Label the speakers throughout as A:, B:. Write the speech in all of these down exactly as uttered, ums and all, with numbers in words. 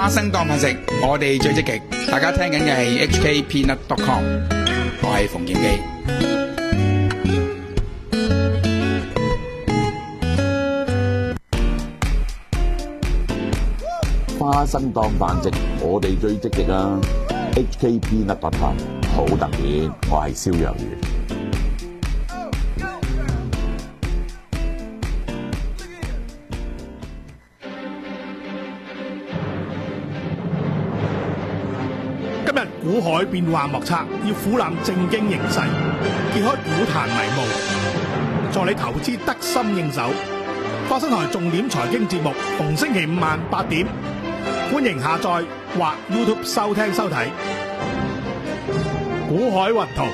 A: 花生當飯食，我哋最積極。大家聽緊嘅係 H K Peanut dot com， 我係馮檢基。
B: 花生當飯食，我哋最積極啊 ！H K Peanut dot com 好特別，我係蕭若元。
C: 今日股海變幻莫測，要俯瞰正經形勢，揭開股壇迷霧，助你投資得心應手。花生台重點財經節目，逢星期五晚八點，歡迎下載或 YouTube 收聽收睇。股海雲圖，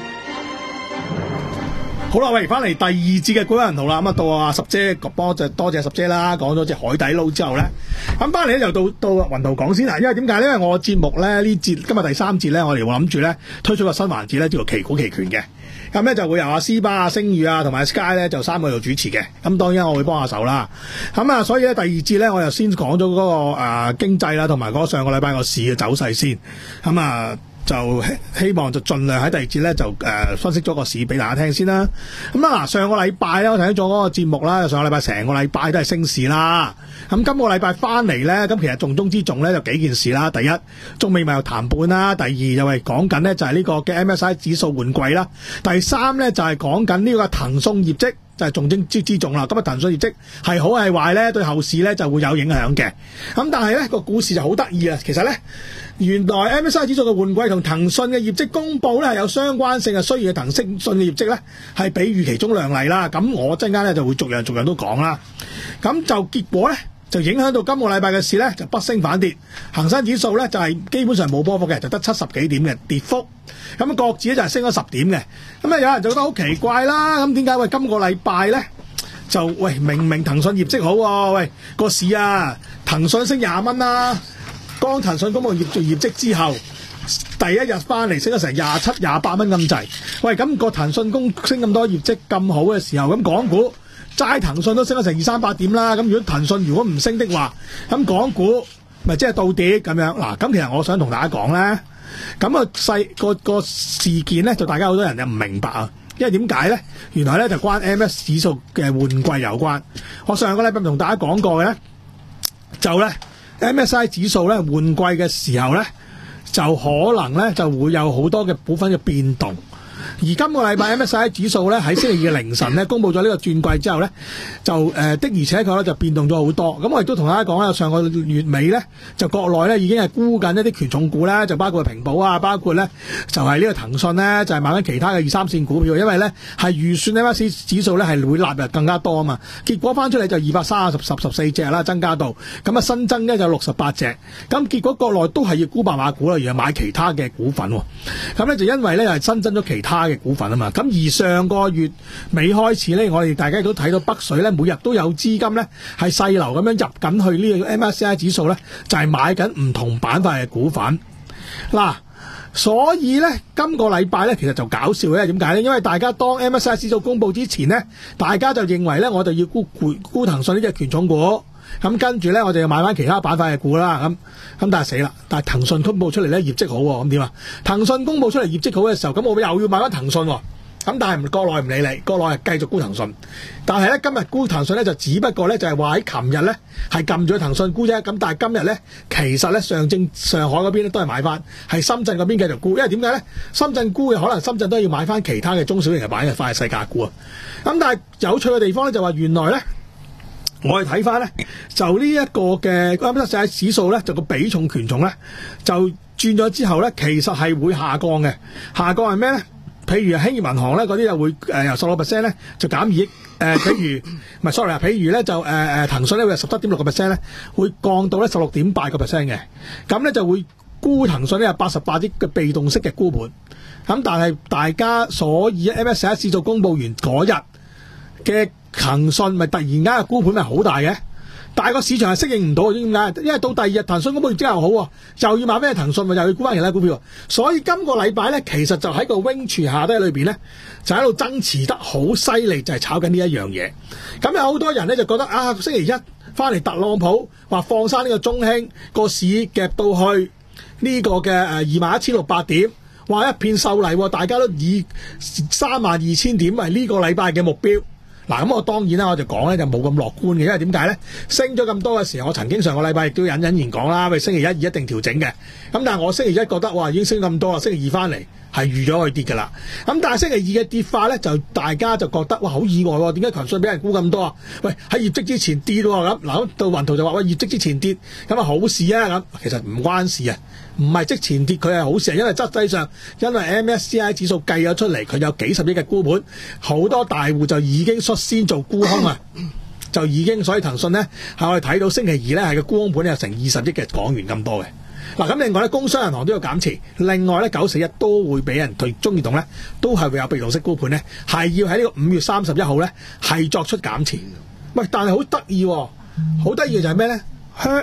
C: 好啦，喂，翻嚟第二節嘅股海雲圖啦。咁啊，到阿十姐幫就多謝十姐啦，講咗隻海底撈之後咧，咁翻嚟咧就到到雲圖講先啦。因為點解咧？因為我節目咧呢節今日第三節咧，我哋會諗住咧推出個新環節咧，叫做奇股奇權嘅。咁咧就會由阿斯巴、阿星宇啊同埋 Sky 咧就三個做主持嘅。咁當然我會幫下手啦。咁啊，所以咧第二節咧我就先講咗嗰個誒、呃、經濟啦，同埋嗰上個禮拜個市嘅走勢先。咁啊。就希望就盡量喺第二節咧就誒、呃、分析咗個市俾大家聽先啦。咁啊嗱，上個禮拜咧我睇咗嗰個節目啦，上個禮拜成個禮拜都係升市啦。咁今個禮拜翻嚟咧，咁其實重中之重咧就幾件事啦。第一，中美貿易談判啦；第二就係講緊咧就係呢個嘅 M S C I 指數換季啦；第三咧就係講緊呢個騰訊業績。就係重中之之重啦。咁啊，騰訊業績係好係壞咧，對後市咧就會有影響嘅。咁但係咧個股市就好得意啊。其實咧，原來 M S C I 指數嘅換季同騰訊嘅業績公佈咧係有相關性嘅。雖然騰訊嘅業績咧係比預期中亮麗啦。咁我陣間咧就會逐樣逐樣都講啦。咁就結果咧就影響到今個禮拜嘅市咧就不升反跌。恒生指數咧就係基本上冇波幅嘅，就得七十幾點嘅跌幅。咁國指咧就係升咗十點嘅。咁啊有人就覺得好奇怪啦。咁點解喂今個禮拜咧就喂明明騰訊業績好喎、啊，喂個市啊騰訊升廿蚊啦。當騰訊公佈業做業績之後，第一日翻嚟升咗成廿七廿八蚊咁滯。喂咁個騰訊公升咁多業績咁好嘅時候，咁港股齋騰訊都升咗成二三百點啦。咁如果騰訊如果唔升的話，咁港股咪即係倒跌咁樣嗱。咁其實我想同大家講咧。咁啊細個個事件咧，就大家好多人就唔明白啊，因為點解咧？原來咧就關 M S 指數嘅換季有關。我上個禮拜同大家講過嘅咧，就咧 M S C I 指數咧換季嘅時候咧，就可能咧就會有好多嘅股份嘅變動。而今個禮拜 M S C I 指數咧喺星期二嘅凌晨咧公佈咗呢個轉季之後咧，就誒、呃、的而且確咧就變動咗好多。咁我亦都同大家講啦，上個月尾咧就國內咧已經係沽緊一啲權重股咧，就包括平保啊，包括咧就係、是、呢個騰訊咧，就係、是、買緊其他嘅二三線股票，因為咧係預算 M S C I 指數咧係會納入更加多啊嘛。結果翻出嚟就二百三十十十四隻啦，增加到咁啊新增咧就六十八隻。咁結果國內都係要沽白馬股啦，而係買其他嘅股份。咁咧就因為咧係新增咗其他嘅股份啊嘛，咁而上個月尾開始咧，我哋大家都睇到北水咧，每日都有資金咧係細流咁樣入緊去呢個 M S C I 指數咧，就係、是、買緊唔同板塊嘅股份。嗱，所以咧今個禮拜咧其實就搞笑咧，點解咧？因為大家當 M S C I 指數公佈之前咧，大家就認為咧我哋要沽沽沽騰訊呢隻權重股。咁跟住咧，我就要買翻其他板塊嘅股啦。咁咁但係死啦！但係騰訊公佈出嚟咧業績好喎，咁點啊？騰訊公佈出嚟業績好嘅時候，咁我又要買翻騰訊喎。咁但係國內唔理你，國內係繼續沽騰訊。但係咧今日沽騰訊咧就只不過咧就係話喺琴日咧係撳咗騰訊沽啫。咁但係今日咧其實咧上證上海嗰邊咧都係買翻，係深圳嗰邊繼續沽。因為點解咧？深圳沽嘅可能深圳都要買翻其他嘅中小型嘅板塊嘅世界股啊。咁但係有趣嘅地方咧就話原來咧。我哋睇翻咧，就呢一個嘅 M S C I 指數咧，就個比重權重咧，就轉咗之後咧，其實係會下降嘅。下降係咩咧？譬如興業銀行咧，嗰啲就會誒、呃、由十六 percent 咧，就減二億。誒、呃，譬如唔係 sorry 啊，譬如咧就誒誒、呃、騰訊咧會十七點六個 percent 咧，會降到咧十六點八個 percent 嘅。咁咧就會沽騰訊咧八十八億嘅被動式嘅沽盤。咁但係大家所以 M S C I 指數公佈完嗰日嘅騰訊咪突然間嘅沽盤咪好大嘅，但係個市場係適應唔到，點解？因為到第二日騰訊公佈業績又好喎，又要買咩騰訊，咪又要沽翻其他股票，所以今個禮拜咧，其實就喺個 range 下低裏邊咧，就喺度增持得好犀利，就係、是、炒緊呢一樣嘢。咁有好多人咧就覺得啊，星期一翻嚟特朗普話放生呢個中興個市夾到去呢個嘅誒二萬一千六百點，話一片秀麗，大家都以三萬二千點為呢個禮拜嘅目標。嗱，咁我當然啦，我就講咧就冇咁樂觀嘅，因為點解咧？升咗咁多嘅時候，我曾經上個禮拜亦都隱隱然講啦，喂，星期一二一定調整嘅。咁但係我星期一覺得哇已經升咁多啦，星期二翻嚟係預咗佢跌㗎啦。咁但係星期二嘅跌法咧，就大家就覺得哇好意外喎，點解騰訊俾人沽咁多啊？喂，喺業績之前跌喎咁，嗱到雲圖就話喂業績之前跌，咁啊好事啊咁，其實唔關事啊。唔係即前跌，佢係好事，因為質際上，因為 M S C I 指數計咗出嚟，佢有幾十億嘅沽盤，好多大戶就已經率先做沽空啊，就已經，所以騰訊呢，係我哋睇到星期二呢係個沽空盤有成二十億嘅港元咁多嘅。嗱，咁另外咧，工商銀行都有減持，另外咧九四一都會俾人對中移動咧，都係會有被動式沽盤咧，係要喺呢個五月三十一號咧係作出減持。喂，但係好得意喎，好得意嘅就係咩咧？香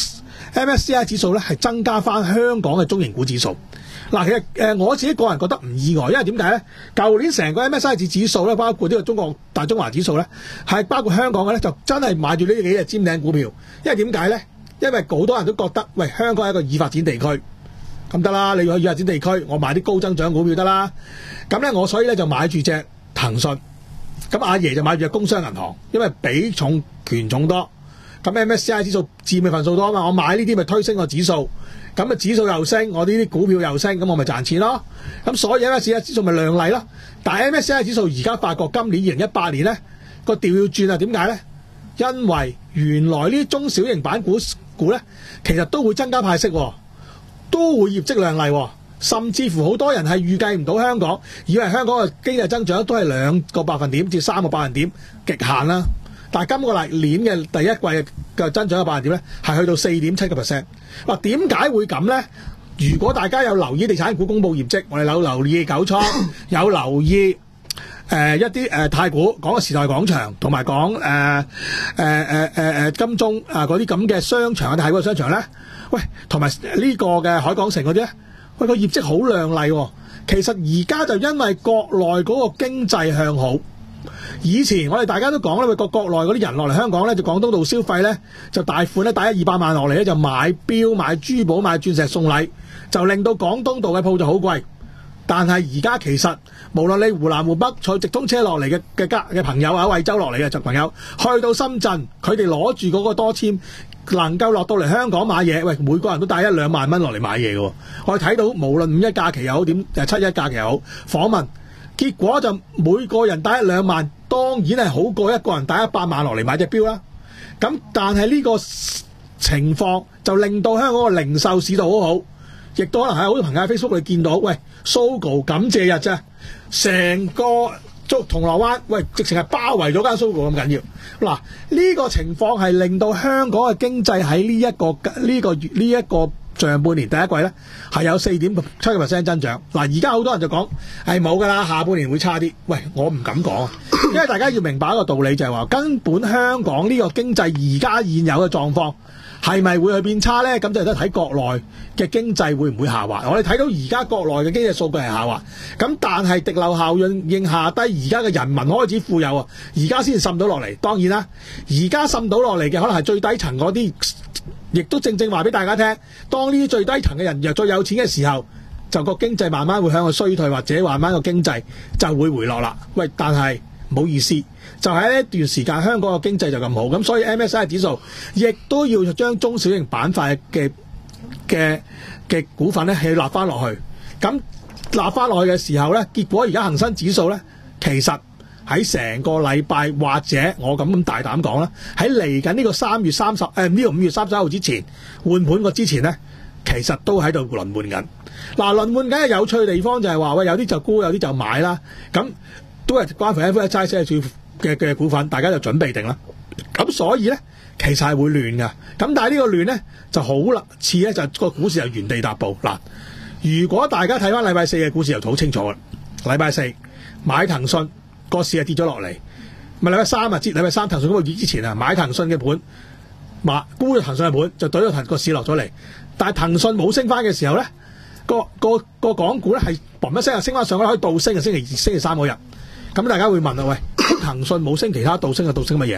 C: M S C I 指數咧係增加翻香港嘅中型股指數。嗱，其實誒、呃、我自己個人覺得唔意外，因為點解咧？舊年成個 M S C I 指數咧，包括呢個中國大中華指數咧，係包括香港嘅咧，就真係買住呢幾隻尖頂股票。因為點解咧？因為好多人都覺得，喂，香港係一個已發展地區，咁得啦，你要去已發展地區，我買啲高增長股票得啦。咁咧，我所以咧就買住隻騰訊，咁阿爺就買住隻工商銀行，因為比重權重多。咁 M S C I 指數佔嘅份數多啊嘛，我買呢啲咪推升個指數，咁啊指數又升，我呢啲股票又升，咁我咪賺錢咯。咁所以 M S C I 指數咪亮麗咯。但係 M S C I 指數而家發覺今年二零一八年咧個調要轉啊，點解咧？因為原來呢啲中小型板股股咧，其實都會增加派息，都會業績亮麗，甚至乎好多人係預計唔到香港，以為香港嘅經濟增長都係兩個百分點至三個百分點極限啦。但係今個嚟年嘅第一季嘅增長嘅百分點咧，係去到四點七個 percent。嗱，點解會咁咧？如果大家有留意地產股公佈業績，我哋有留意九倉，有留意誒、呃、一啲誒、呃、太古講嘅時代廣場，同埋講誒誒誒誒誒金鐘啊嗰啲咁嘅商場啊，太古嘅商場咧，喂，同埋呢個嘅海港城嗰啲咧，喂，個業績好亮麗喎。其實而家就因為國內嗰個經濟向好。以前我哋大家都講咧，個國內嗰啲人落嚟香港咧，就廣東道消費咧，就大款咧帶一二百萬落嚟咧，就買錶、買珠寶、買鑽石送禮，就令到廣東道嘅鋪就好貴。但係而家其實無論你湖南湖北坐直通車落嚟嘅嘅家嘅朋友啊，惠州落嚟嘅朋友，去到深圳，佢哋攞住嗰個多簽，能夠落到嚟香港買嘢，喂，每個人都帶一兩萬蚊落嚟買嘢嘅。我哋睇到無論五一假期又好，點誒七一假期又好，訪問。結果就每個人帶一兩萬，當然係好過一個人帶一百萬落嚟買隻錶啦。咁但係呢個情況就令到香港嘅零售市道好好，亦都可能喺好多朋友喺 Facebook 裏見到，喂 Sogo 感謝日啫，成個竹銅鑼灣，喂直情係包圍咗間 Sogo 咁緊要。嗱，呢個情況係令到香港嘅經濟喺呢一個呢個月呢一個上半年第一季咧係有四點七個 percent 增長。嗱，而家好多人就講係冇㗎啦，下半年會差啲。喂，我唔敢講啊，因為大家要明白一個道理就係話，根本香港呢個經濟而家現有嘅狀況係咪會去變差咧？咁就得睇國內嘅經濟會唔會下滑。我哋睇到而家國內嘅經濟數據係下滑，咁但係滴漏效應應下低，而家嘅人民開始富有啊，而家先滲到落嚟。當然啦，而家滲到落嚟嘅可能係最低層嗰啲。亦都正正話俾大家聽，當呢啲最低層嘅人又最有錢嘅時候，就個經濟慢慢會向個衰退，或者慢慢個經濟就會回落啦。喂，但係唔好意思，就喺呢一段時間香港嘅經濟就咁好，咁所以 M S C I 指數亦都要將中小型板塊嘅嘅嘅股份咧係立翻落去。咁立翻落去嘅時候咧，結果而家恒生指數咧其實喺成個禮拜，或者我咁咁大膽講啦，喺嚟緊呢個三月三十誒呢個五月三十一號之前換盤個之前咧，其實都喺度輪換緊。嗱，輪換緊嘅有趣嘅地方就係話，喂，有啲就沽，有啲就買啦。咁都係關乎 F S I 嘅嘅股份，大家就準備定啦。咁所以咧，其實係會亂㗎。咁但係呢個亂咧就好啦，似咧就個股市就原地踏步。嗱，如果大家睇翻禮拜四嘅股市就好清楚啦。禮拜四買騰訊。個市係跌咗落嚟，咪禮拜三啊，接禮拜三騰訊嗰個月之前啊，買騰訊嘅盤，買沽咗騰訊嘅盤，就對咗騰個市落咗嚟。但係騰訊冇升翻嘅時候咧，個個個港股咧係嘣一聲啊升翻上去，可以倒升啊，星期二、星期三嗰日。咁大家會問啊，喂，騰訊冇升，其他倒升啊，倒升乜嘢？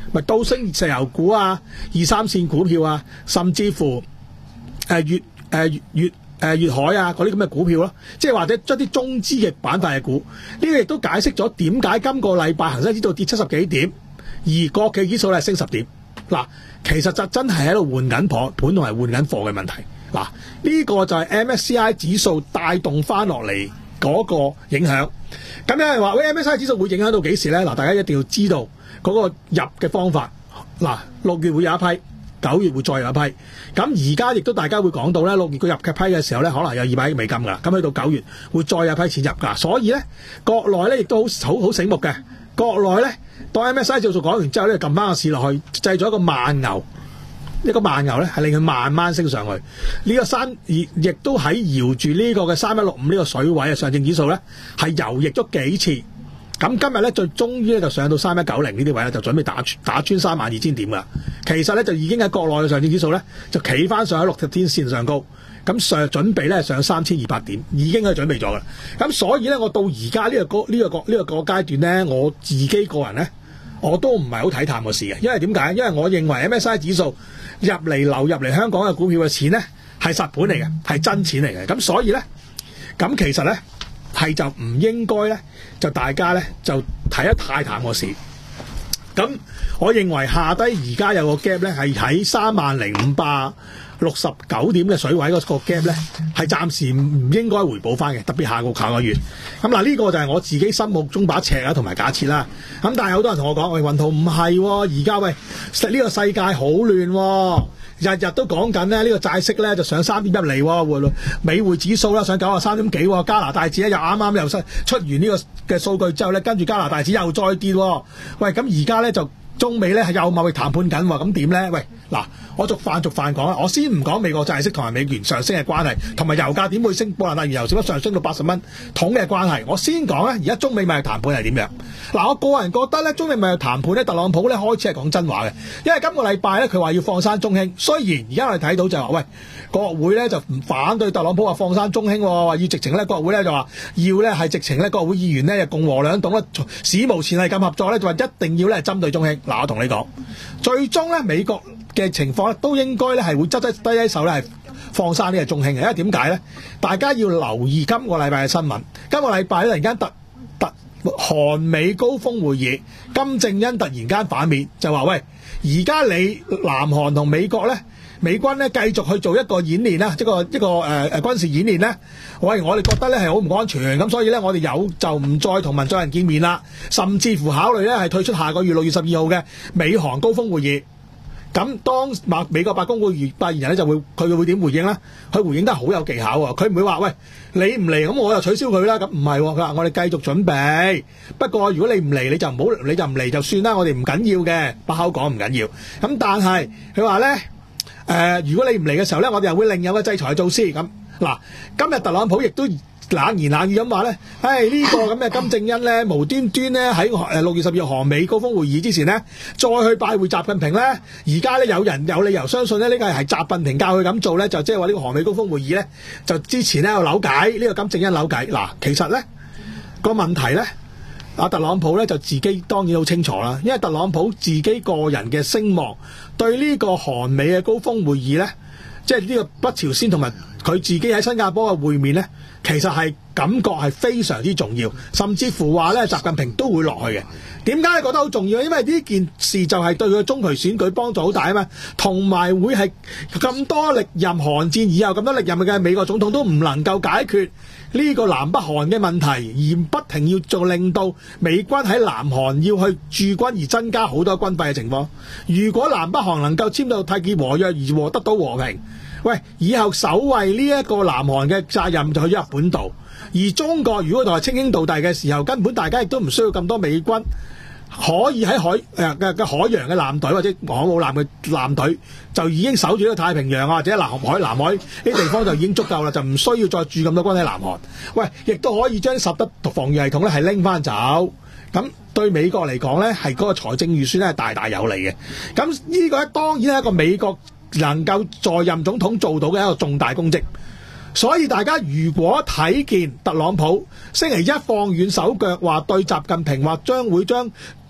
C: 咪都升石油股啊、二三線股票啊，甚至乎誒粵誒粵誒粵海啊嗰啲咁嘅股票咯，即係或者將啲中資嘅板塊嘅股，呢、這個亦都解釋咗點解今個禮拜恒生指數跌七十幾點，而國企指數咧升十點。嗱，其實就真係喺度換緊盤盤同埋換緊貨嘅問題。嗱，呢個就係 M S C I 指數帶動翻落嚟嗰個影響。咁有人話喂 M S C I 指數會影響到幾時咧？嗱，大家一定要知道嗰個入嘅方法。嗱，六月會有一批，九月會再有一批。咁而家亦都大家會講到咧，六月佢入嘅批嘅時候咧，可能有二百億美金㗎。咁去到九月會再有批錢入㗎。所以咧，國內咧亦都好好好醒目嘅。國內咧，當 M S C I 指數講完之後咧，撳翻個市落去，製咗一個慢牛。一個慢牛咧，係令佢慢慢升上去。呢、這個三亦亦都喺搖住呢個嘅三一六五呢個水位嘅上證指數咧，係游逆咗幾次。咁今日咧，最終於咧就上到三一九零呢啲位咧，就準備打穿打穿三萬二千點噶啦。其實咧就已經喺國內嘅上證指數咧，就企翻上喺六十天線上高。咁上準備咧上三千二百點，已經係準備咗噶啦。咁所以咧，我到而家呢個呢、這個呢、這個個階段咧，我自己個人咧，我都唔係好睇淡個市嘅。因為點解？因為我認為 M S C I 指數入嚟流入嚟香港嘅股票嘅錢咧係實盤嚟嘅，係真錢嚟嘅。咁所以咧，咁其實咧係就唔應該咧，就大家咧就睇得太淡個市。咁我認為下低而家有個 gap 咧係喺三萬零五百六十九點嘅水位嗰個 gap 咧係暫時唔應該回補翻嘅，特別下個下個月。咁嗱呢個就係我自己心目中把尺啊同埋假設啦。咁但係好多人同我講，喂，雲圖唔係，而家喂呢、呢個世界好亂、哦，日日都講緊咧呢個債息咧就上三點一厘喎，美匯指數啦上九十三點幾，加拿大指咧又啱啱又出完呢個嘅數據之後咧，跟住加拿大指又再跌、哦。喂，咁而家咧就中美咧係有貿易談判緊喎，咁點咧？喂，嗱，我逐範逐範講啦，我先唔講美國債息同埋美元上升嘅關係，同埋油價點會升，布蘭特原油點解上升到八十蚊桶嘅關係，我先講咧，而家中美貿易談判係點樣？嗱，我個人覺得咧，中美貿易談判咧，特朗普咧開始係講真話嘅，因為今個禮拜咧佢話要放生中興，雖然而家我哋睇到就話，喂，國會咧就唔反對特朗普話放生中興，話要直情咧國會咧就話要咧係直情咧國會議員咧共和兩黨咧史無前例咁合作咧，就話一定要咧針對中興。嗱，我同你講，最終咧美國嘅情況咧都應該咧係會執執低低手咧係放生呢個中興嘅，因為點解咧？大家要留意今個禮拜嘅新聞。今個禮拜咧突然間突突韓美高峰會議，金正恩突然間反面就話：喂，而家你南韓同美國咧，美軍咧繼續去做一個演練啦，一個一個誒誒、呃、軍事演練咧。喂，我哋覺得咧係好唔安全，咁所以咧我哋有就唔再同文在寅見面啦，甚至乎考慮咧係退出下個月六月十二號嘅美韓高峰會議。咁當美美國白宮會發言人咧就會佢會點回應咧？佢回應得好有技巧喎，佢唔會話喂，你唔嚟咁我就取消佢啦，咁唔係，佢話我哋繼續準備。不過如果你唔嚟你就唔好，你就唔嚟就算啦，我哋唔緊要嘅，把口講唔緊要。咁但係佢話咧誒，如果你唔嚟嘅時候咧，我哋又會另有嘅制裁措施。咁嗱，今日特朗普亦都冷言冷語咁話咧，唉、這個、呢個咁嘅金正恩咧，無端端咧喺誒六月十二號韓美高峰會議之前咧，再去拜會習近平咧，而家咧有人有理由相信咧呢、這個係習近平教佢咁做咧，就即係話呢個韓美高峰會議咧，就之前咧有扭計，呢、這個金正恩扭計。嗱，其實咧個問題咧，阿特朗普咧就自己當然好清楚啦，因為特朗普自己個人嘅聲望對呢個韓美嘅高峰會議咧，即係呢個北朝鮮同埋佢自己喺新加坡嘅會面咧，其實係感覺係非常之重要，甚至乎話咧習近平都會落去嘅。點解你覺得好重要？因為呢件事就係對佢中期選舉幫助好大啊嘛，同埋會係咁多歷任韓戰以後咁多歷任嘅美國總統都唔能夠解決呢個南北韓嘅問題，而不停要做令到美軍喺南韓要去駐軍而增加好多軍費嘅情況。如果南北韓能夠簽到締結和約而獲得到和平，喂，以後守衛呢一個南韓嘅責任就去咗日本度，而中國如果同係稱兄道弟嘅時候，根本大家亦都唔需要咁多美軍，可以喺海誒嘅嘅海洋嘅艦隊或者航母艦嘅艦隊就已經守住呢個太平洋啊，或者南海南海呢啲地方就已經足夠啦，就唔需要再駐咁多軍喺南韓。喂，亦都可以將十德防禦系統咧係拎翻走，咁對美國嚟講咧係嗰個財政預算咧係大大有利嘅。咁呢個咧當然係一個美國能夠在任總統做到嘅一個重大功績，所以大家如果睇見特朗普星期一放軟手腳，話對習近平話將會將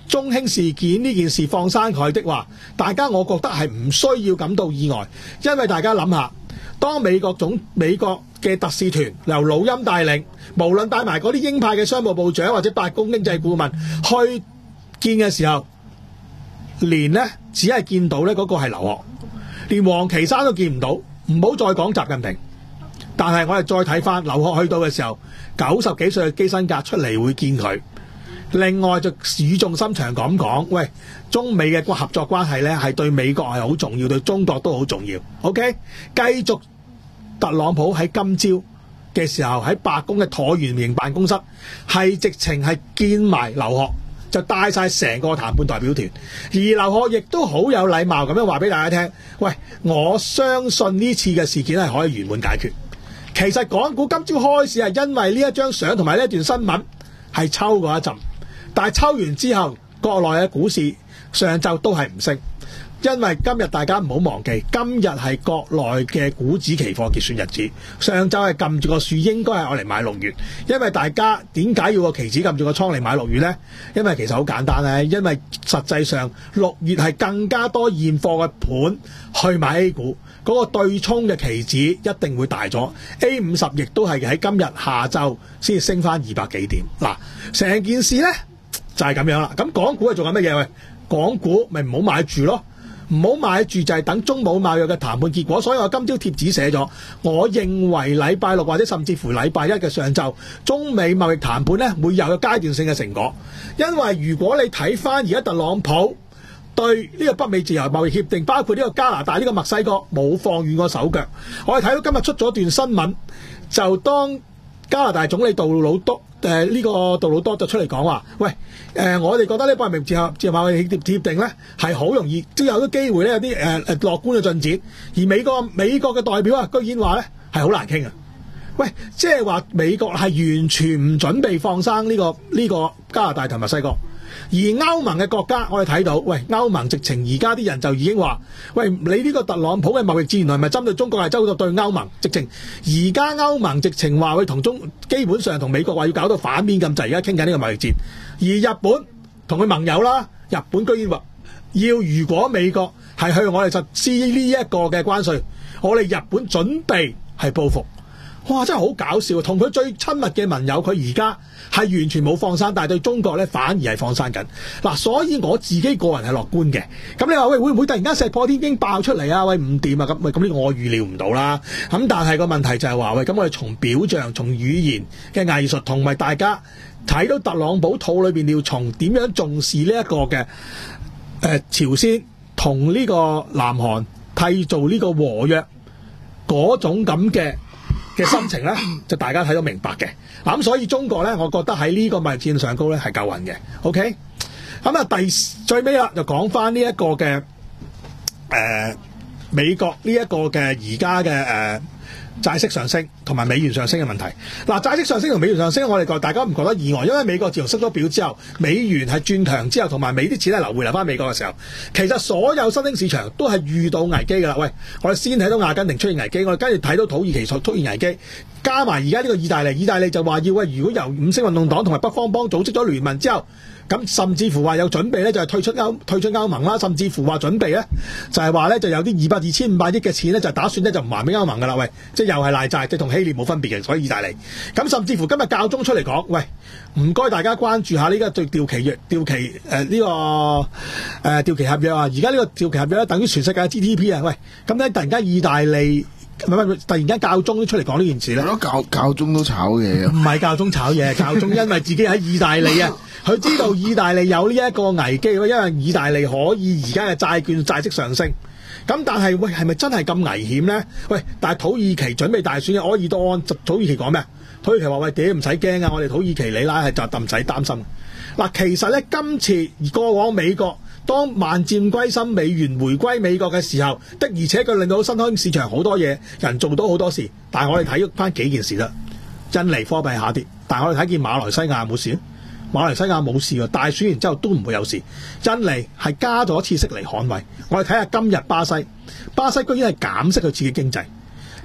C: 中興事件呢件事放生佢的話，大家我覺得係唔需要感到意外，因為大家諗下，當美國總美國嘅特使團由魯欽帶領，無論帶埋嗰啲鷹派嘅商務部長或者白宮經濟顧問去見嘅時候，連呢只係見到呢嗰個係劉鶴，連王岐山都見唔到，唔好再講習近平。但係我哋再睇翻劉鶴去到嘅時候，九十幾歲嘅基辛格出嚟會見佢。另外就語重心長咁講，喂，中美嘅合作關係呢係對美國係好重要，對中國都好重要。OK， 繼續特朗普喺今朝嘅時候喺白宮嘅橢圓形辦公室係直情係見埋劉鶴，就帶晒成個談判代表團，而劉鶴亦都好有禮貌咁樣話俾大家聽，喂，我相信呢次嘅事件係可以圓滿解決。其實港股今朝開市係因為呢一張相同埋呢一段新聞係抽過一陣，但係抽完之後，國內嘅股市上晝都係唔升，因為今日大家唔好忘記，今日係國內嘅股指期貨結算日子，上晝係撳住個樹，應該係愛嚟買六月。因為大家點解要個期指撳住個倉嚟買六月呢？因為其實好簡單咧，因為實際上六月係更加多現貨嘅盤去買 A 股，嗰、那個對沖嘅期指一定會大咗。A 五十亦都係喺今日下晝先至升翻二百幾點。嗱，成件事呢就係、是、咁樣啦。咁港股係做緊乜嘢？喂，港股咪唔好買住咯。唔好買住就係等中美貿易嘅談判結果，所以我今朝貼紙寫咗，我認為禮拜六或者甚至乎禮拜一嘅上晝，中美貿易談判呢會有個階段性嘅成果。因為如果你睇翻而家特朗普對呢個北美自由貿易協定，包括呢個加拿大、呢個墨西哥冇放軟過手腳。我哋睇到今日出咗段新聞，就當加拿大總理杜魯多誒呢、呃這個杜魯多就出嚟講話，喂誒、呃，我哋覺得呢北美自由自由貿易協定咧係好容易都有啲機會咧有啲誒誒樂觀嘅進展，而美國美國嘅代表啊，居然話咧係好難傾啊！喂，即係話美國係完全唔準備放生呢、這個呢、這個加拿大同墨西哥。而歐盟嘅國家，我哋睇到，喂，歐盟直情而家啲人就已經話，喂，你呢個特朗普嘅貿易戰原來係咪針對中國，係針對歐盟？直情而家歐盟直情話會同中，基本上同美國話要搞到反面咁滯，而家傾緊呢個貿易戰。而日本同佢盟友啦，日本居然話要如果美國係向我哋實施呢一個嘅關稅，我哋日本準備係報復。哇！真係好搞笑，同佢最親密嘅盟友，佢而家係完全冇放生，但係對中國咧反而係放生緊。嗱，所以我自己個人係樂觀嘅。咁你話喂，會唔會突然間石破天驚爆出嚟啊？喂，唔掂啊！咁喂，咁呢個我預料唔到啦。咁但係個問題就係話喂，咁我哋從表象、從語言嘅藝術，同埋大家睇到特朗普肚裏邊尿蟲點樣重視呢一個嘅誒、呃、朝鮮同呢個南韓締造呢個和約嗰種咁嘅嘅心情咧，就大家睇到明白嘅。嗱，咁所以中國咧，我覺得喺呢個貿易戰上高咧係夠運嘅。OK，咁啊第最尾啦，就講翻呢一個嘅誒、呃、美國呢一個嘅而家嘅誒債息上升同埋美元上升嘅問題。嗱，債息上升同美元上升，我哋覺大家唔覺得意外，因為美國自從失咗表之後，美元係轉強之後，同埋美啲錢係流回流翻美國嘅時候，其實所有新興市場都係遇到危機㗎啦。喂，我哋先睇到阿根廷出現危機，我哋跟住睇到土耳其出現危機，加埋而家呢個意大利，意大利就話要喂，如果由五星運動黨同埋北方邦組織咗聯盟之後，咁甚至乎話有準備咧，就係退出歐退出歐盟啦，甚至乎話準備咧，就係話咧就有啲二百二千五百億嘅錢咧，就打算咧就唔還俾歐盟㗎啦。喂，即係又係賴債，即係同希臘冇分別嘅，所以意大利。咁甚至乎今日教宗出嚟講，喂，唔該大家關注下呢個對調期約調期誒呢、呃這個誒、呃、調期合約啊！而家呢個調期合約咧，等於全世界嘅 G D P 啊！喂，咁咧突然間意大利。唔係唔係，突然間教宗都出嚟講呢件事咧。
D: 教教宗都炒嘢啊！
C: 唔係教宗炒嘢，教宗因為自己喺意大利啊，佢知道意大利有呢一個危機，因為意大利可以而家嘅債券債息上升。咁但係喂，係咪真係咁危險咧？喂，但係土耳其準備大選嘅埃爾多安，土耳其講咩？土耳其話喂，屌唔使驚啊！我哋土耳其你拉係就唔使擔心。嗱，其實咧今次過往美國。當萬箭歸心，美元回歸美國嘅時候，的而且確令到新興市場好多嘢，人做到好多事。但係我哋睇翻幾件事啦，印尼貨幣下跌，但係我哋睇見馬來西亞冇事，馬來西亞冇事喎，大選完之後都唔會有事。印尼係加咗次息嚟捍衞。我哋睇下今日巴西，巴西居然係減息佢自己經濟。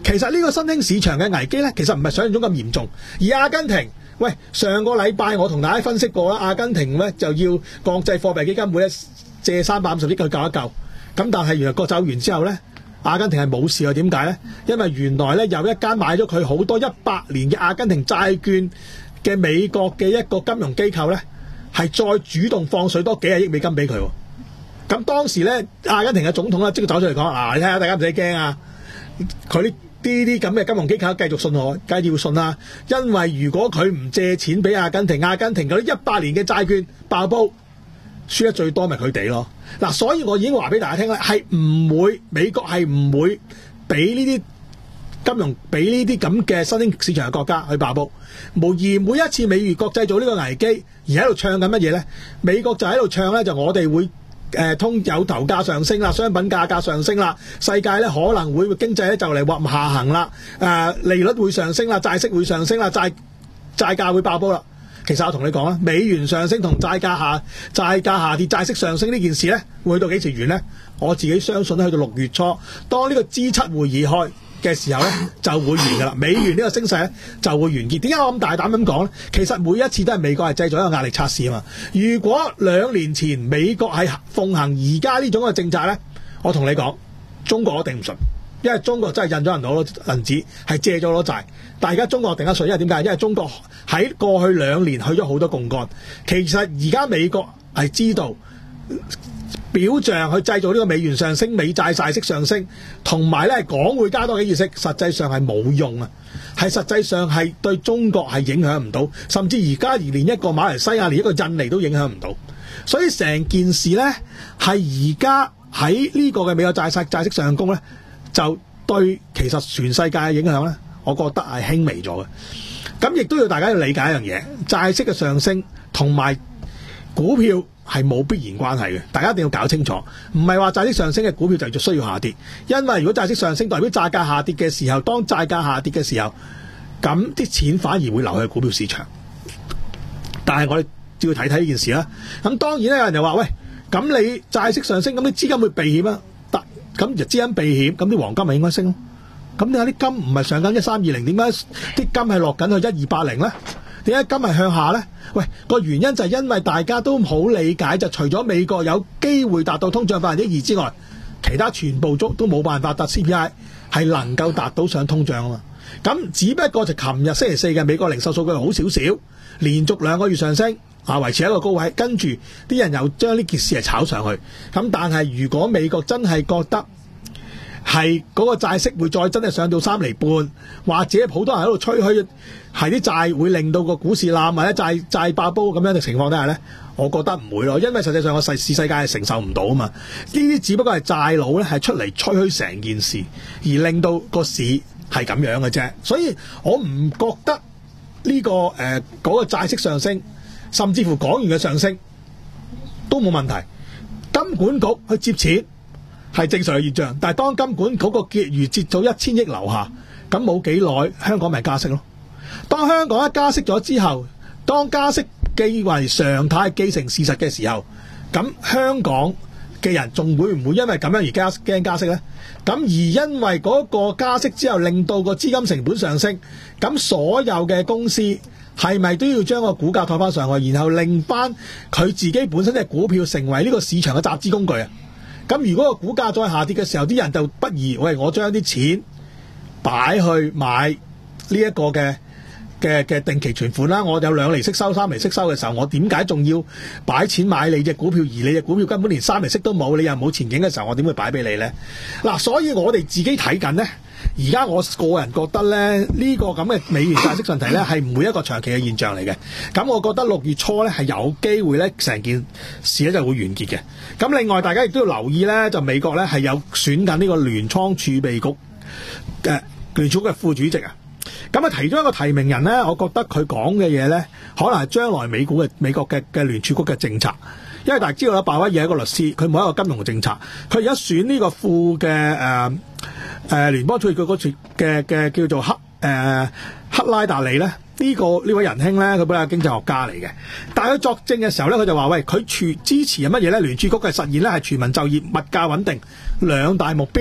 C: 其實呢個新興市場嘅危機咧，其實唔係想象中咁嚴重。而阿根廷，喂，上個禮拜我同大家分析過啦，阿根廷咧就要國際貨幣基金會咧借三百五十億去救一救。咁但係原來國走完之後咧，阿根廷係冇事啊？點解咧？因為原來咧有一間買咗佢好多一百年嘅阿根廷債券嘅美國嘅一個金融機構咧，係再主動放水多幾廿億美金俾佢。咁當時咧，阿根廷嘅總統咧即刻走出嚟講：嗱、啊，你睇下，大家唔使驚啊！佢呢啲啲咁嘅金融機構繼續信我，梗係要信啦。因為如果佢唔借錢俾阿根廷，阿根廷嗰啲一百年嘅債券爆煲，輸得最多咪佢哋咯。嗱、啊，所以我已經話俾大家聽啦，係唔會美國係唔會俾呢啲金融俾呢啲咁嘅新興市場嘅國家去爆煲。無疑每一次美元國際做呢個危機，而喺度唱緊乜嘢咧？美國就喺度唱咧，就我哋會。誒、呃、通有頭價上升啦，商品價格上升啦，世界咧可能會經濟咧就嚟或下行啦，誒、呃、利率會上升啦，債息會上升啦，債債價會爆煲啦。其實我同你講啦，美元上升同債價下債價下跌、債息上升呢件事咧，會去到幾時完咧？我自己相信咧，去到六月初，當呢個 G 七會議開嘅時候咧，就會完㗎啦。美元呢個升勢咧就會完結。點解我咁大膽咁講咧？其實每一次都係美國係製造一個壓力測試啊嘛。如果兩年前美國係奉行而家呢種嘅政策咧，我同你講，中國一定唔信，因為中國真係印咗人好多銀紙，係借咗好多債。但係而家中國定得信，因為點解？因為中國喺過去兩年去咗好多槓桿。其實而家美國係知道。表象去製造呢個美元上升、美債債息上升，同埋咧港匯加多幾次息，實際上係冇用啊！係實際上係對中國係影響唔到，甚至而家而連一個馬來西亞、連一個印尼都影響唔到。所以成件事咧係而家喺呢個嘅美國債息債息上攻咧，就對其實全世界嘅影響咧，我覺得係輕微咗嘅。咁亦都要大家要理解一樣嘢，債息嘅上升同埋股票係冇必然關係嘅，大家一定要搞清楚。唔係話債息上升嘅股票就需要下跌，因為如果債息上升代表債價下跌嘅時候，當債價下跌嘅時候，咁啲錢反而會流去股票市場。但係我哋只要睇睇呢件事啦。咁當然咧，有人就話：喂，咁你債息上升，咁啲資金會避險啊？得，咁就資金避險，咁啲黃金咪應該升咯。咁點解啲金唔係上緊一三二零？點解啲金係落緊去一二八零咧？點解金係向下咧？喂，個原因就係因為大家都好理解，就除咗美國有機會達到通脹百分之二之外，其他全部都都冇辦法達 C P I 係能夠達到上通脹啊嘛。咁只不過就琴日星期四嘅美國零售數據好少少，連續兩個月上升啊，維持喺一個高位，跟住啲人又將呢件事係炒上去。咁但係如果美國真係覺得係嗰個債息會再真係上到三厘半，或者好多人喺度吹噓係啲債會令到個股市冧或者債債爆煲咁樣嘅情況底下呢，我覺得唔會咯，因為實際上個世世界係承受唔到啊嘛。呢啲只不過係債佬呢係出嚟吹噓成件事，而令到個市係咁樣嘅啫。所以我唔覺得呢、這個誒嗰、呃那個債息上升，甚至乎港元嘅上升都冇問題。金管局去接錢係正常嘅現象，但係當金管局個結餘跌到一千億樓下，咁冇幾耐香港咪加息咯。當香港一加息咗之後，當加息既為常態既成事實嘅時候，咁香港嘅人仲會唔會因為咁樣而加驚加息呢？咁而因為嗰個加息之後令到個資金成本上升，咁所有嘅公司係咪都要將個股價抬翻上去，然後令翻佢自己本身嘅股票成為呢個市場嘅集資工具啊？咁如果個股價再下跌嘅時候，啲人就不如喂，我將啲錢擺去買呢一個嘅嘅嘅定期存款啦。我有兩厘息收、三厘息收嘅時候，我點解仲要擺錢買你隻股票？而你隻股票根本連三厘息都冇，你又冇前景嘅時候，我點會擺俾你呢？嗱，所以我哋自己睇緊呢。而家我個人覺得咧，呢、這個咁嘅美元債息問題咧，係唔會一個長期嘅現象嚟嘅。咁我覺得六月初咧係有機會咧，成件事咧就會完結嘅。咁另外大家亦都要留意咧，就美國咧係有選緊呢個聯倉儲備局嘅聯儲局嘅副主席啊。咁啊，其中一個提名人咧，我覺得佢講嘅嘢咧，可能係將來美股嘅美國嘅嘅聯儲局嘅政策。因為大家知道啦，鮑威爾係一個律師，佢冇一個金融嘅政策。佢而家選呢個副嘅誒誒聯邦儲備局嗰處嘅嘅叫做克誒、呃、克拉達利咧，呢、這個呢位仁兄咧，佢本來係經濟學家嚟嘅。但係佢作證嘅時候咧，佢就話：喂，佢全支持係乜嘢咧？聯儲局嘅實現咧係全民就業、物價穩定兩大目標。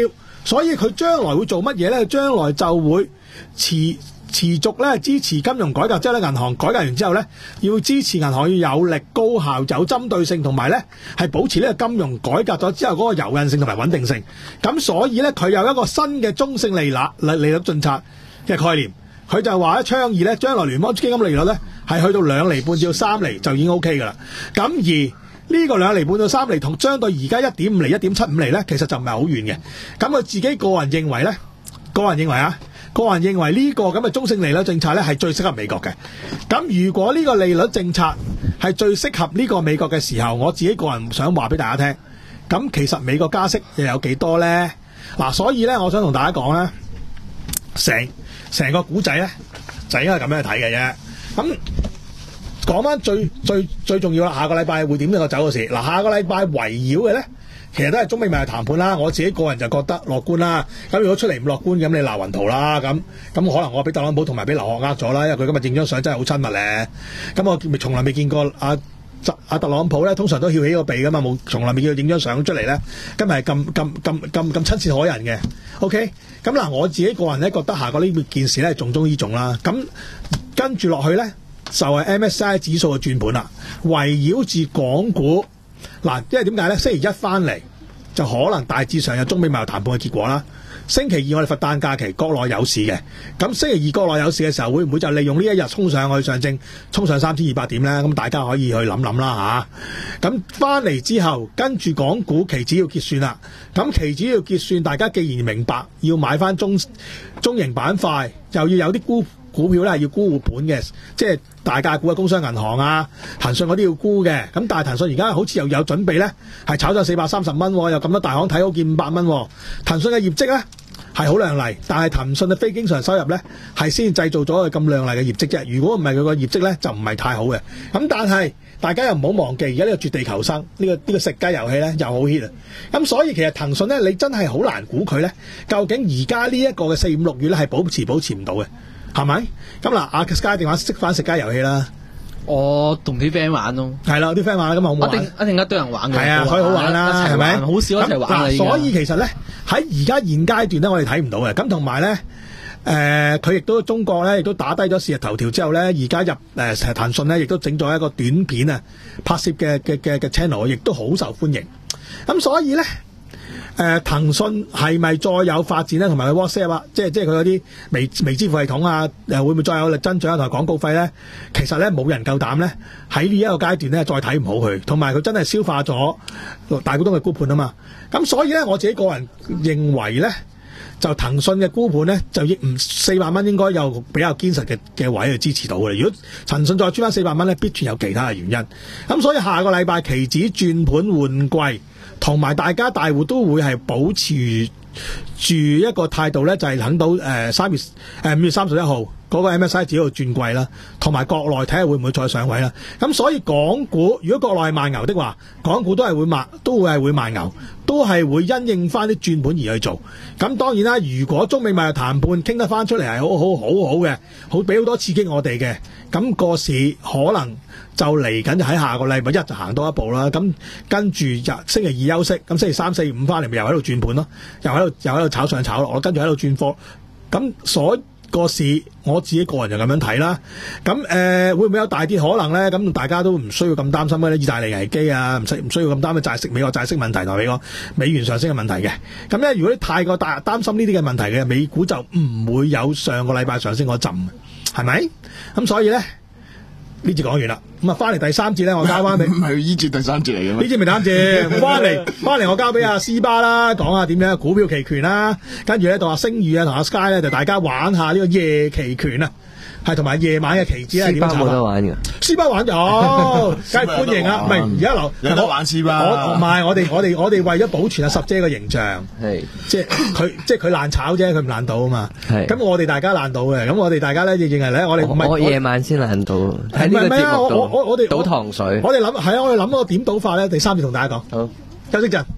C: 所以佢將來會做乜嘢咧？將來就會持持續咧支持金融改革，即係咧銀行改革完之後咧，要支持銀行要有力、高效、有針對性，同埋咧係保持呢個金融改革咗之後嗰個柔韌性同埋穩定性。咁所以咧，佢有一個新嘅中性利率利利率政策嘅概念，佢就話咧倡議咧將來聯邦基金利率咧係去到兩厘半至到三厘就已經 OK 噶啦。咁而呢個兩厘半到三厘同相對而家一點五厘、一點七五厘咧，其實就唔係好遠嘅。咁佢自己個人認為咧，個人認為啊。個人認為呢個咁嘅中性利率政策咧係最適合美國嘅。咁如果呢個利率政策係最適合呢個美國嘅時候，我自己個人想話俾大家聽，咁其實美國加息又有幾多呢？嗱、啊，所以咧，我想同大家講咧，成成個古仔咧就應該係咁樣去睇嘅啫。咁講翻最最最重要啦，下個禮拜會點樣個走嘅事？嗱、啊，下個禮拜圍繞嘅咧。其實都係中美貿易談判啦，我自己個人就覺得樂觀啦。咁如果出嚟唔樂觀，咁你鬧雲圖啦。咁咁可能我俾特朗普同埋俾劉鶴呃咗啦，因為佢今日影張相真係好親密咧。咁我從來未見過阿阿特朗普咧，通常都翹起個鼻噶嘛，冇從來未見佢影張相出嚟咧。今日係咁咁咁咁咁親切可人嘅。OK，咁嗱，我自己個人咧覺得下個呢件事咧係重中之重啦。咁跟住落去咧就係 M S C I 指數嘅轉盤啦，圍繞住港股。嗱，因為點解咧？星期一翻嚟就可能大致上有中美貿易談判嘅結果啦。星期二我哋佛誕假期，國內有市嘅。咁星期二國內有市嘅時候，會唔會就利用呢一日衝上去上證，衝上三千二百點咧？咁大家可以去諗諗啦嚇。咁翻嚟之後，跟住港股期指要結算啦。咁期指要結算，大家既然明白要買翻中中型板塊，又要有啲沽股票咧係要沽活盤嘅，即係大價股嘅工商銀行啊、騰訊嗰啲要沽嘅。咁但係騰訊而家好似又有準備咧，係炒咗四百三十蚊，有咁多大行睇好見五百蚊。騰訊嘅業績咧係好亮麗，但係騰訊嘅非經常收入咧係先製造咗佢咁亮麗嘅業績啫。如果唔係佢個業績咧就唔係太好嘅。咁但係大家又唔好忘記，而家呢個絕地求生呢、呢個呢、呢個食雞遊戲咧又好 hit 啊！咁所以其實騰訊咧你真係好難估佢咧，究竟而家呢一個嘅四五六月咧係保持保持唔到嘅。係咪？咁嗱，阿 Sky 電話識翻食雞遊戲啦。
E: 我同啲 friend 玩咯。係
C: 啦，啲 friend 玩啦，咁啊好唔好玩？
E: 一定一定一堆人玩嘅。係
C: 啊，所以好玩啦，係咪？
E: 好少一齊玩啦。
C: 所以其實咧喺而家現階段咧，我哋睇唔到嘅。咁同埋咧，誒佢亦都中國咧，亦都打低咗四日頭條之後咧，而家入誒騰訊咧，亦都整咗一個短片啊，拍攝嘅嘅嘅嘅 channel， 亦都好受歡迎。咁所以咧。誒、呃、騰訊係咪再有發展咧？同埋佢 WhatsApp 啊，即係即係佢嗰啲微微支付系統啊，誒會唔會再有力增長啊？同埋廣告費咧，其實咧冇人夠膽咧喺呢一個階段咧再睇唔好佢，同埋佢真係消化咗大股東嘅沽盤啊嘛。咁所以咧，我自己個人認為咧，就騰訊嘅沽盤咧就亦唔四百蚊應該有比較堅實嘅嘅位去支持到嘅。如果騰訊再穿翻四百蚊咧，必然有其他嘅原因。咁所以下個禮拜期指轉盤換季。同埋大家大戶都會係保持住一個態度咧，就係、是、等到誒三月誒五月三十一號嗰個 M S C I 指數轉季啦，同埋國內睇下會唔會再上位啦。咁所以港股如果國內賣牛的話，港股都係會賣，都會係會賣牛，都係會因應翻啲轉盤而去做。咁當然啦，如果中美貿易談判傾得翻出嚟係好好好好嘅，好俾好多刺激我哋嘅，咁、那個市可能。就嚟緊就喺下個禮拜一就行多一步啦，咁跟住日星期二休息，咁星期三四五翻嚟咪又喺度轉盤咯，又喺度又喺度炒上炒落，跟住喺度轉貨，咁所個市我自己個人就咁樣睇啦。咁誒、呃、會唔會有大啲可能咧？咁大家都唔需要咁擔心嘅，意大利危機啊，唔需唔需要咁擔心債息美國債息問題同美國美元上升嘅問題嘅。咁咧如果你太過大擔心呢啲嘅問題嘅，美股就唔會有上個禮拜上升嗰陣，係咪？咁所以咧。呢節講完啦，咁啊翻嚟第三節咧，我交翻俾唔係呢節第三節嚟嘅咩？呢節未第三節，翻嚟翻嚟我交俾阿斯巴啦，講下點樣股票期權啦，跟住咧同阿星宇啊同阿 Sky 咧就大家玩下呢個夜期權啊，係同埋夜晚嘅期指咧點樣炒啊？斯巴冇得玩嘅，斯巴玩咗，梗係歡迎啊！唔係而家留有得玩斯巴，我唔係我哋我哋我哋為咗保存阿十姐嘅形象，係即係佢即係佢爛炒啫，佢唔爛到啊嘛。係咁我哋大家爛到嘅，咁我哋大家咧認為咧，我哋唔係我夜晚先爛到，喺呢個節目度我我我哋倒糖水，我哋諗係啊，我哋諗個點倒法咧，第三節同大家講。好，休息陣。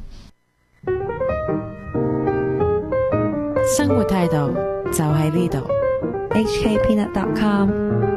F: 生活態度就喺呢度。H K Peanut dot com